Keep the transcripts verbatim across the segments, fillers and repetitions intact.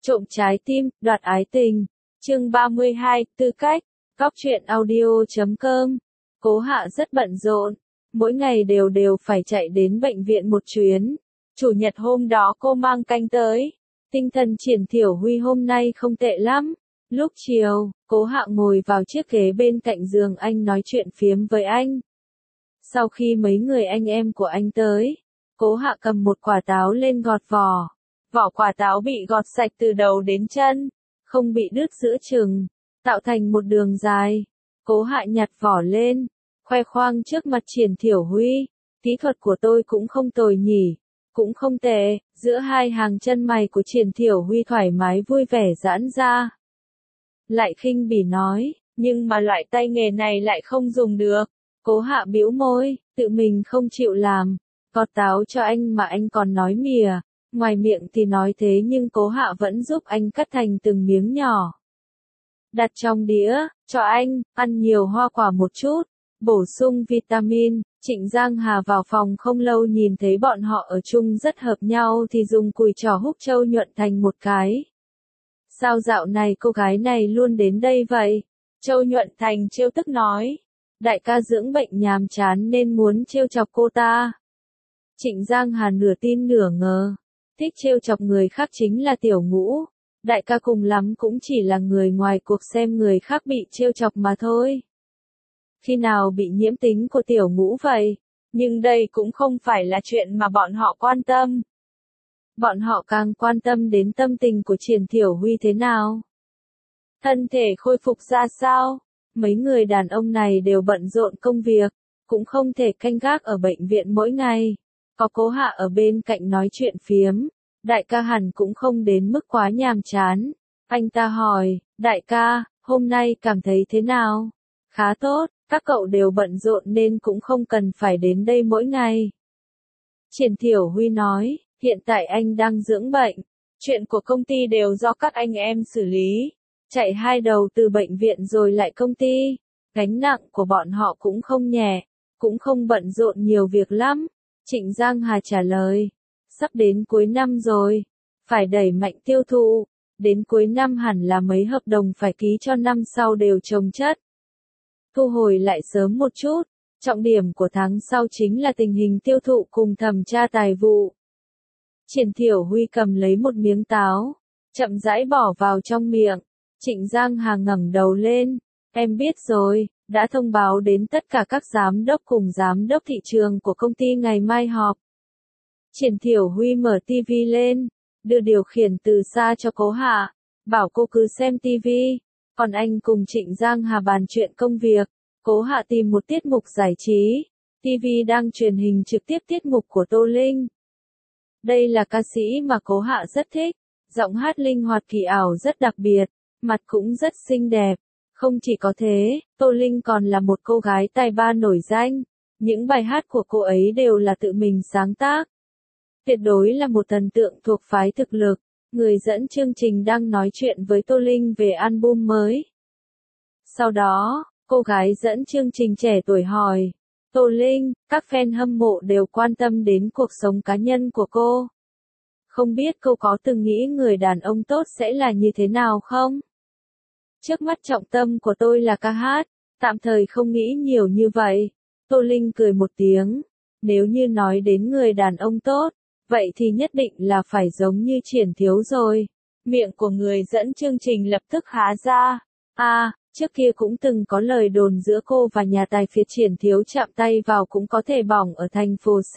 Trộm trái tim, đoạt ái tình. Chương ba mươi hai, tư cách. Cóc truyện audio chấm com. Cố Hạ rất bận rộn, mỗi ngày đều đều phải chạy đến bệnh viện một chuyến. Chủ nhật hôm đó cô mang canh tới. Tinh thần Triển Thiểu Huy hôm nay không tệ lắm. Lúc chiều, Cố Hạ ngồi vào chiếc ghế bên cạnh giường anh nói chuyện phiếm với anh. Sau khi mấy người anh em của anh tới, Cố Hạ cầm một quả táo lên gọt vỏ. Vỏ quả táo bị gọt sạch từ đầu đến chân, không bị đứt giữa chừng, tạo thành một đường dài. Cố Hạ nhặt vỏ lên, khoe khoang trước mặt Triển Thiểu Huy. Kỹ thuật của tôi cũng không tồi nhỉ, cũng không tệ. Giữa hai hàng chân mày của Triển Thiểu Huy thoải mái vui vẻ giãn ra. Lại khinh bỉ nói, nhưng mà loại tay nghề này lại không dùng được. Cố Hạ bĩu môi, tự mình không chịu làm, gọt táo cho anh mà anh còn nói mỉa. Ngoài miệng thì nói thế nhưng Cố Hạ vẫn giúp anh cắt thành từng miếng nhỏ. Đặt trong đĩa, cho anh, ăn nhiều hoa quả một chút, bổ sung vitamin. Trịnh Giang Hà vào phòng không lâu nhìn thấy bọn họ ở chung rất hợp nhau thì dùng cùi trỏ húc Châu Nhuận Thành một cái. Sao dạo này cô gái này luôn đến đây vậy? Châu Nhuận Thành trêu tức nói. Đại ca dưỡng bệnh nhàm chán nên muốn trêu chọc cô ta. Trịnh Giang Hà nửa tin nửa ngờ. Thích trêu chọc người khác chính là Tiểu Ngũ. Đại ca cùng lắm cũng chỉ là người ngoài cuộc xem người khác bị trêu chọc mà thôi. Khi nào bị nhiễm tính của Tiểu Ngũ vậy? Nhưng đây cũng không phải là chuyện mà bọn họ quan tâm. Bọn họ càng quan tâm đến tâm tình của Triển Thiểu Huy thế nào. Thân thể khôi phục ra sao? Mấy người đàn ông này đều bận rộn công việc, cũng không thể canh gác ở bệnh viện mỗi ngày. Có Cố Hạ ở bên cạnh nói chuyện phiếm, đại ca hẳn cũng không đến mức quá nhàm chán. Anh ta hỏi, đại ca, hôm nay cảm thấy thế nào? Khá tốt, các cậu đều bận rộn nên cũng không cần phải đến đây mỗi ngày. Triển Thiểu Huy nói, hiện tại anh đang dưỡng bệnh, chuyện của công ty đều do các anh em xử lý. Chạy hai đầu từ bệnh viện rồi lại công ty, gánh nặng của bọn họ cũng không nhẹ, cũng không bận rộn nhiều việc lắm. Trịnh Giang Hà trả lời, sắp đến cuối năm rồi, phải đẩy mạnh tiêu thụ, đến cuối năm hẳn là mấy hợp đồng phải ký cho năm sau đều chồng chất. Thu hồi lại sớm một chút, trọng điểm của tháng sau chính là tình hình tiêu thụ cùng thẩm tra tài vụ. Triển Thiểu Huy cầm lấy một miếng táo, chậm rãi bỏ vào trong miệng. Trịnh Giang Hà ngẩng đầu lên, em biết rồi, đã thông báo đến tất cả các giám đốc cùng giám đốc thị trường của công ty ngày mai họp. Triển Thiểu Huy mở tivi lên, đưa điều khiển từ xa cho Cố Hạ, bảo cô cứ xem tivi, còn anh cùng Trịnh Giang Hà bàn chuyện công việc. Cố Hạ tìm một tiết mục giải trí, tivi đang truyền hình trực tiếp tiết mục của Tô Linh. Đây là ca sĩ mà Cố Hạ rất thích, giọng hát linh hoạt kỳ ảo rất đặc biệt. Mặt cũng rất xinh đẹp. Không chỉ có thế, Tô Linh còn là một cô gái tài ba nổi danh. Những bài hát của cô ấy đều là tự mình sáng tác. Tuyệt đối là một thần tượng thuộc phái thực lực. Người dẫn chương trình đang nói chuyện với Tô Linh về album mới. Sau đó, cô gái dẫn chương trình trẻ tuổi hỏi. Tô Linh, các fan hâm mộ đều quan tâm đến cuộc sống cá nhân của cô. Không biết cô có từng nghĩ người đàn ông tốt sẽ là như thế nào không? Trước mắt trọng tâm của tôi là ca hát, tạm thời không nghĩ nhiều như vậy. Tô Linh cười một tiếng, nếu như nói đến người đàn ông tốt, vậy thì nhất định là phải giống như Triển Thiếu rồi. Miệng của người dẫn chương trình lập tức há ra. À, trước kia cũng từng có lời đồn giữa cô và nhà tài phiệt Triển Thiếu chạm tay vào cũng có thể bỏng ở thành phố C.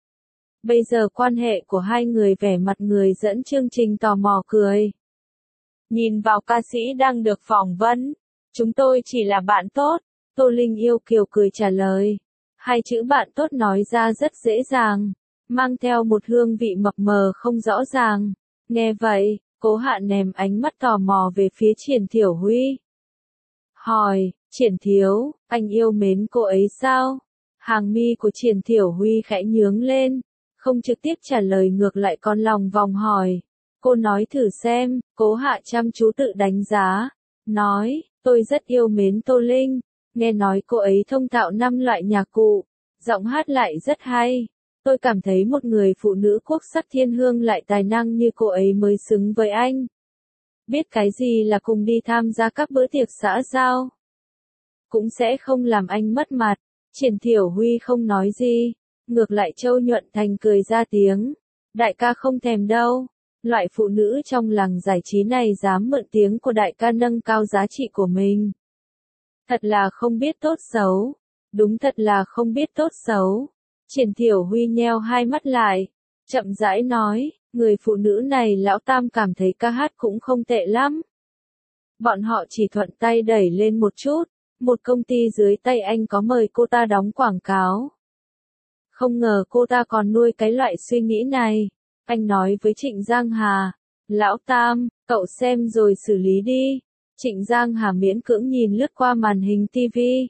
Bây giờ quan hệ của hai người vẻ mặt người dẫn chương trình tò mò cười. Nhìn vào ca sĩ đang được phỏng vấn, chúng tôi chỉ là bạn tốt. Tô Linh yêu kiều cười trả lời. Hai chữ bạn tốt nói ra rất dễ dàng, mang theo một hương vị mập mờ không rõ ràng. Nghe vậy, Cố Hạ ném ánh mắt tò mò về phía Triển Thiểu Huy. Hỏi, Triển Thiếu, anh yêu mến cô ấy sao? Hàng mi của Triển Thiểu Huy khẽ nhướng lên, không trực tiếp trả lời ngược lại con lòng vòng hỏi. Cô nói thử xem. Cố Hạ chăm chú tự đánh giá, nói, tôi rất yêu mến Tô Linh, nghe nói cô ấy thông thạo năm loại nhạc cụ, giọng hát lại rất hay. Tôi cảm thấy một người phụ nữ quốc sắc thiên hương lại tài năng như cô ấy mới xứng với anh. biết cái gì là cùng đi tham gia các bữa tiệc xã giao. Cũng sẽ không làm anh mất mặt. Triển Thiểu Huy không nói gì, ngược lại Châu Nhuận Thành cười ra tiếng. Đại ca không thèm đâu, loại phụ nữ trong làng giải trí này dám mượn tiếng của đại ca nâng cao giá trị của mình. Thật là không biết tốt xấu, đúng thật là không biết tốt xấu. Triển Thiểu Huy nheo hai mắt lại, chậm rãi nói, người phụ nữ này lão tam cảm thấy ca hát cũng không tệ lắm. Bọn họ chỉ thuận tay đẩy lên một chút, một công ty dưới tay anh có mời cô ta đóng quảng cáo. Không ngờ cô ta còn nuôi cái loại suy nghĩ này. Anh nói với Trịnh Giang Hà, lão tam, cậu xem rồi xử lý đi. Trịnh Giang Hà miễn cưỡng nhìn lướt qua màn hình ti vi.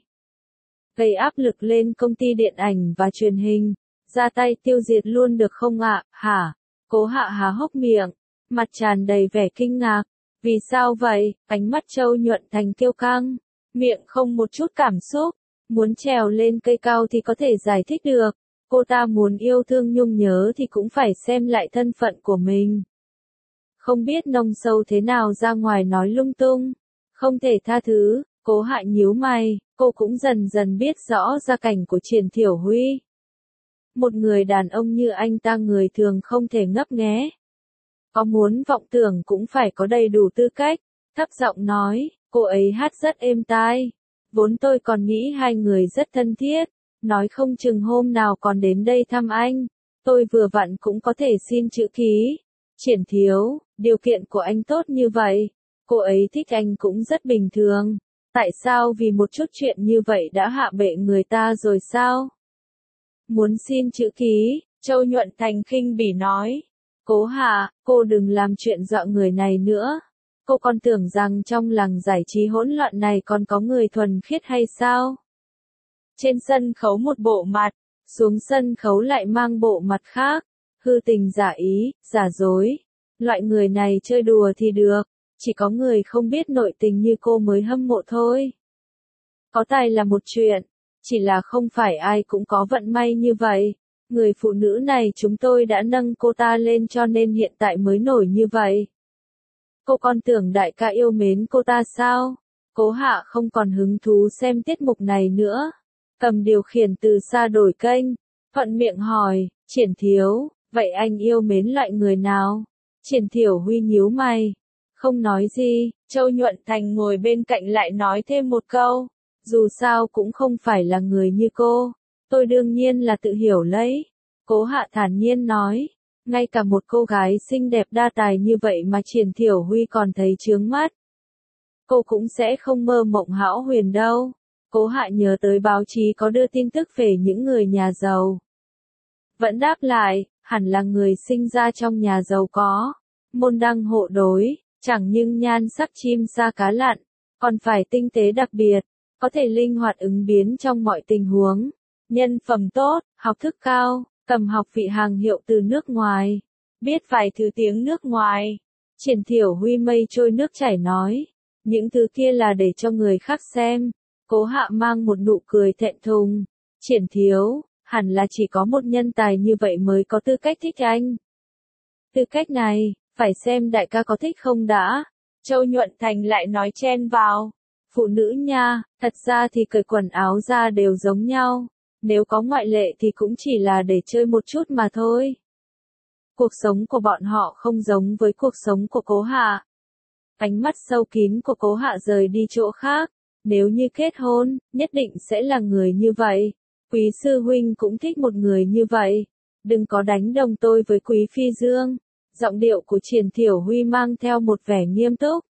Gây áp lực lên công ty điện ảnh và truyền hình. Ra tay tiêu diệt luôn được không ạ, hả? Cố Hạ há hốc miệng, mặt tràn đầy vẻ kinh ngạc. Vì sao vậy? Ánh mắt Châu Nhuận Thành kiêu căng, miệng không một chút cảm xúc. Muốn trèo lên cây cao thì có thể giải thích được. Cô ta muốn yêu thương nhung nhớ thì cũng phải xem lại thân phận của mình. Không biết nông sâu thế nào ra ngoài nói lung tung. Không thể tha thứ, Cố Hạ nhíu mày, cô cũng dần dần biết rõ gia cảnh của Triển Thiểu Huy. Một người đàn ông như anh ta người thường không thể ngấp nghé. Có muốn vọng tưởng cũng phải có đầy đủ tư cách. Thấp giọng nói, cô ấy hát rất êm tai. Vốn tôi còn nghĩ hai người rất thân thiết. Nói không chừng hôm nào còn đến đây thăm anh. Tôi vừa vặn cũng có thể xin chữ ký. Triển Thiếu, điều kiện của anh tốt như vậy. Cô ấy thích anh cũng rất bình thường. Tại sao vì một chút chuyện như vậy đã hạ bệ người ta rồi sao? Muốn xin chữ ký, Châu Nhuận Thành khinh bỉ nói. Cố Hạ, cô đừng làm chuyện dọa người này nữa. Cô còn tưởng rằng trong làng giải trí hỗn loạn này còn có người thuần khiết hay sao? Trên sân khấu một bộ mặt, xuống sân khấu lại mang bộ mặt khác. Hư tình giả ý, giả dối. Loại người này chơi đùa thì được. Chỉ có người không biết nội tình như cô mới hâm mộ thôi. Có tài là một chuyện. Chỉ là không phải ai cũng có vận may như vậy. Người phụ nữ này chúng tôi đã nâng cô ta lên cho nên hiện tại mới nổi như vậy. Cô còn tưởng đại ca yêu mến cô ta sao? Cố Hạ không còn hứng thú xem tiết mục này nữa. Cầm điều khiển từ xa đổi kênh. Thuận miệng hỏi, Triển Thiếu, vậy anh yêu mến loại người nào? Triển Thiểu Huy nhíu mày. Không nói gì, Châu Nhuận Thành ngồi bên cạnh lại nói thêm một câu. Dù sao cũng không phải là người như cô. Tôi đương nhiên là tự hiểu lấy. Cố Hạ thản nhiên nói. Ngay cả một cô gái xinh đẹp đa tài như vậy mà Triển Thiểu Huy còn thấy chướng mắt. Cô cũng sẽ không mơ mộng hão huyền đâu. Cố Hạ nhớ tới báo chí có đưa tin tức về những người nhà giàu. Vẫn đáp lại, hẳn là người sinh ra trong nhà giàu có. Môn đăng hộ đối, chẳng nhưng nhan sắc chim sa cá lặn, còn phải tinh tế đặc biệt, có thể linh hoạt ứng biến trong mọi tình huống. Nhân phẩm tốt, học thức cao, cầm học vị hàng hiệu từ nước ngoài, biết vài thứ tiếng nước ngoài. Triển Thiểu Huy mây trôi nước chảy nói, những thứ kia là để cho người khác xem. Cố Hạ mang một nụ cười thẹn thùng. Triển Thiếu, hẳn là chỉ có một nhân tài như vậy mới có tư cách thích anh. Tư cách này, phải xem đại ca có thích không đã. Châu Nhuận Thành lại nói chen vào. Phụ nữ nha, thật ra thì cởi quần áo ra đều giống nhau. Nếu có ngoại lệ thì cũng chỉ là để chơi một chút mà thôi. Cuộc sống của bọn họ không giống với cuộc sống của Cố Hạ. Ánh mắt sâu kín của Cố Hạ rời đi chỗ khác. Nếu như kết hôn, nhất định sẽ là người như vậy. Quý sư huynh cũng thích một người như vậy. Đừng có đánh đồng tôi với Quý Phi Dương. Giọng điệu của Triển Thiểu Huy mang theo một vẻ nghiêm túc.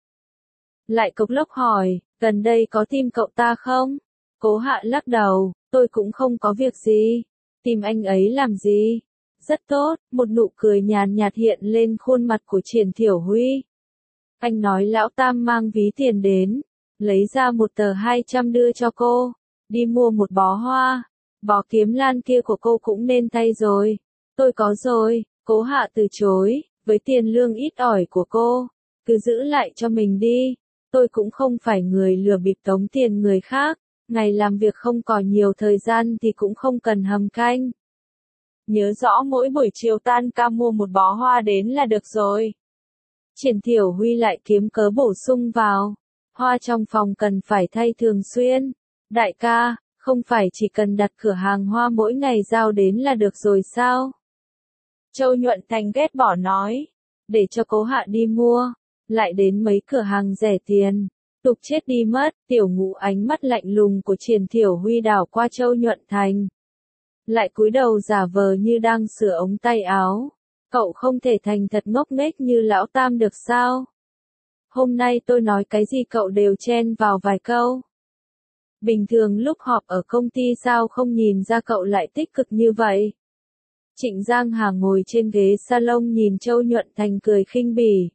Lại cộc lốc hỏi, gần đây có tìm cậu ta không? Cố Hạ lắc đầu, tôi cũng không có việc gì. Tìm anh ấy làm gì? Rất tốt, một nụ cười nhàn nhạt hiện lên khuôn mặt của Triển Thiểu Huy. Anh nói lão tam mang ví tiền đến, lấy ra một tờ hai trăm đưa cho cô, đi mua một bó hoa, bó kiếm lan kia của cô cũng nên thay rồi. Tôi có rồi, Cố Hạ từ chối, với tiền lương ít ỏi của cô, cứ giữ lại cho mình đi. Tôi cũng không phải người lừa bịp tống tiền người khác, ngày làm việc không còn nhiều thời gian thì cũng không cần hầm canh. Nhớ rõ mỗi buổi chiều tan ca mua một bó hoa đến là được rồi. Triển Thiểu Huy lại kiếm cớ bổ sung vào. Hoa trong phòng cần phải thay thường xuyên. Đại ca, không phải chỉ cần đặt cửa hàng hoa mỗi ngày giao đến là được rồi sao? Châu Nhuận Thành ghét bỏ nói. Để cho Cố Hạ đi mua. Lại đến mấy cửa hàng rẻ tiền. Tục chết đi mất. Tiểu Ngũ ánh mắt lạnh lùng của Triển Thiểu Huy đảo qua Châu Nhuận Thành. Lại cúi đầu giả vờ như đang sửa ống tay áo. Cậu không thể thành thật ngốc nghếch như lão Tam được sao? Hôm nay tôi nói cái gì cậu đều chen vào vài câu. Bình thường lúc họp ở công ty sao không nhìn ra cậu lại tích cực như vậy? Trịnh Giang Hà ngồi trên ghế salon nhìn Châu Nhuận Thành cười khinh bỉ.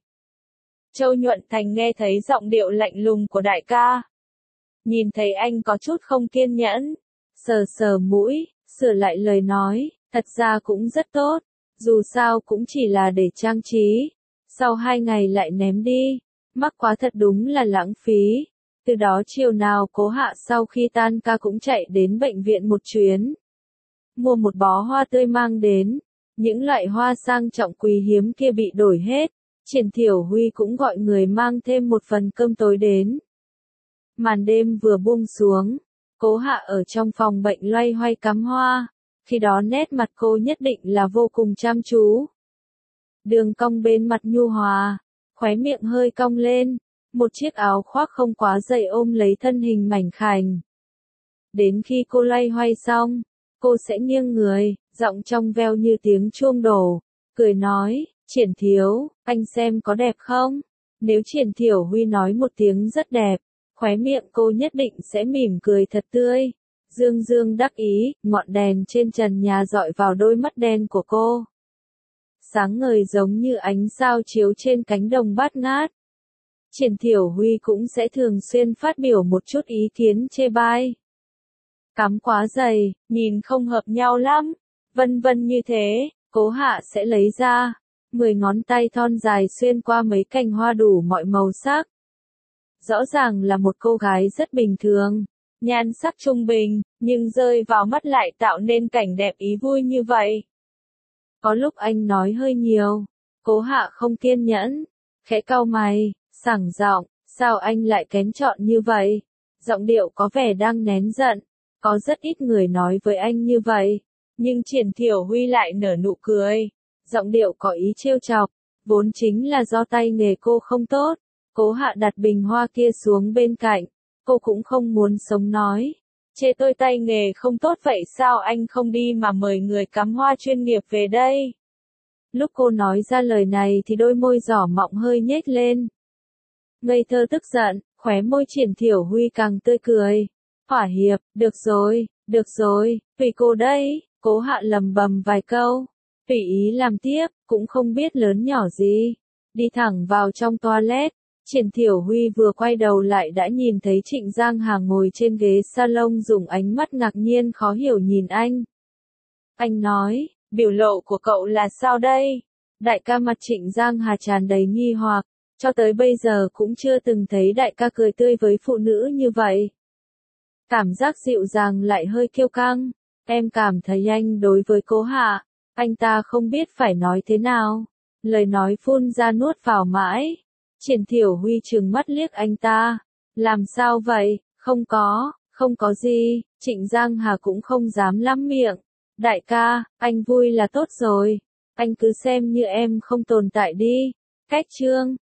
Châu Nhuận Thành nghe thấy giọng điệu lạnh lùng của đại ca. Nhìn thấy anh có chút không kiên nhẫn. Sờ sờ mũi, sửa lại lời nói, thật ra cũng rất tốt. Dù sao cũng chỉ là để trang trí. Sau hai ngày lại ném đi. Mắc quá thật đúng là lãng phí. Từ đó chiều nào Cố Hạ sau khi tan ca cũng chạy đến bệnh viện một chuyến. Mua một bó hoa tươi mang đến. Những loại hoa sang trọng quý hiếm kia bị đổi hết. Triển Thiểu Huy cũng gọi người mang thêm một phần cơm tối đến. Màn đêm vừa buông xuống. Cố Hạ ở trong phòng bệnh loay hoay cắm hoa. Khi đó nét mặt cô nhất định là vô cùng chăm chú. Đường cong bên mặt nhu hòa. Khóe miệng hơi cong lên. Một chiếc áo khoác không quá dày ôm lấy thân hình mảnh khảnh. Đến khi cô loay hoay xong, cô sẽ nghiêng người, giọng trong veo như tiếng chuông đổ, cười nói, Triển thiếu, anh xem có đẹp không? Nếu Triển Thiểu Huy nói một tiếng rất đẹp, khóe miệng cô nhất định sẽ mỉm cười thật tươi. Dương dương đắc ý, ngọn đèn trên trần nhà dọi vào đôi mắt đen của cô. Sáng ngời giống như ánh sao chiếu trên cánh đồng bát ngát. Triển Thiểu Huy cũng sẽ thường xuyên phát biểu một chút ý kiến chê bai. Cắm quá dày, nhìn không hợp nhau lắm, vân vân như thế, Cố Hạ sẽ lấy ra. Mười ngón tay thon dài xuyên qua mấy cành hoa đủ mọi màu sắc. Rõ ràng là một cô gái rất bình thường, nhan sắc trung bình, nhưng rơi vào mắt lại tạo nên cảnh đẹp ý vui như vậy. Có lúc anh nói hơi nhiều, Cố Hạ không kiên nhẫn, khẽ cau mày, sảng giọng, sao anh lại kén chọn như vậy? Giọng điệu có vẻ đang nén giận, có rất ít người nói với anh như vậy, nhưng Triển Thiểu Huy lại nở nụ cười, giọng điệu có ý trêu chọc, vốn chính là do tay nghề cô không tốt. Cố Hạ đặt bình hoa kia xuống bên cạnh, cô cũng không muốn sống nói. Chê tôi tay nghề không tốt vậy sao anh không đi mà mời người cắm hoa chuyên nghiệp về đây? Lúc cô nói ra lời này thì đôi môi giỏ mọng hơi nhếch lên. Ngây thơ tức giận, khóe môi Triển Thiểu Huy càng tươi cười. Hỏa hiệp, được rồi, được rồi, tùy cô đây, Cố Hạ lầm bầm vài câu. Tùy ý làm tiếp, cũng không biết lớn nhỏ gì. Đi thẳng vào trong toilet. Triển Thiểu Huy vừa quay đầu lại đã nhìn thấy Trịnh Giang Hà ngồi trên ghế salon dùng ánh mắt ngạc nhiên khó hiểu nhìn anh. Anh nói, biểu lộ của cậu là sao đây? Đại ca mặt Trịnh Giang Hà tràn đầy nghi hoặc, cho tới bây giờ cũng chưa từng thấy đại ca cười tươi với phụ nữ như vậy. Cảm giác dịu dàng lại hơi kiêu căng, em cảm thấy anh đối với Cố Hạ, anh ta không biết phải nói thế nào. Lời nói phun ra nuốt vào mãi. Triển Thiểu Huy trừng mắt liếc anh ta. Làm sao vậy? Không có, không có gì. Trịnh Giang Hà cũng không dám lắm miệng. Đại ca, anh vui là tốt rồi. Anh cứ xem như em không tồn tại đi. Cách chương.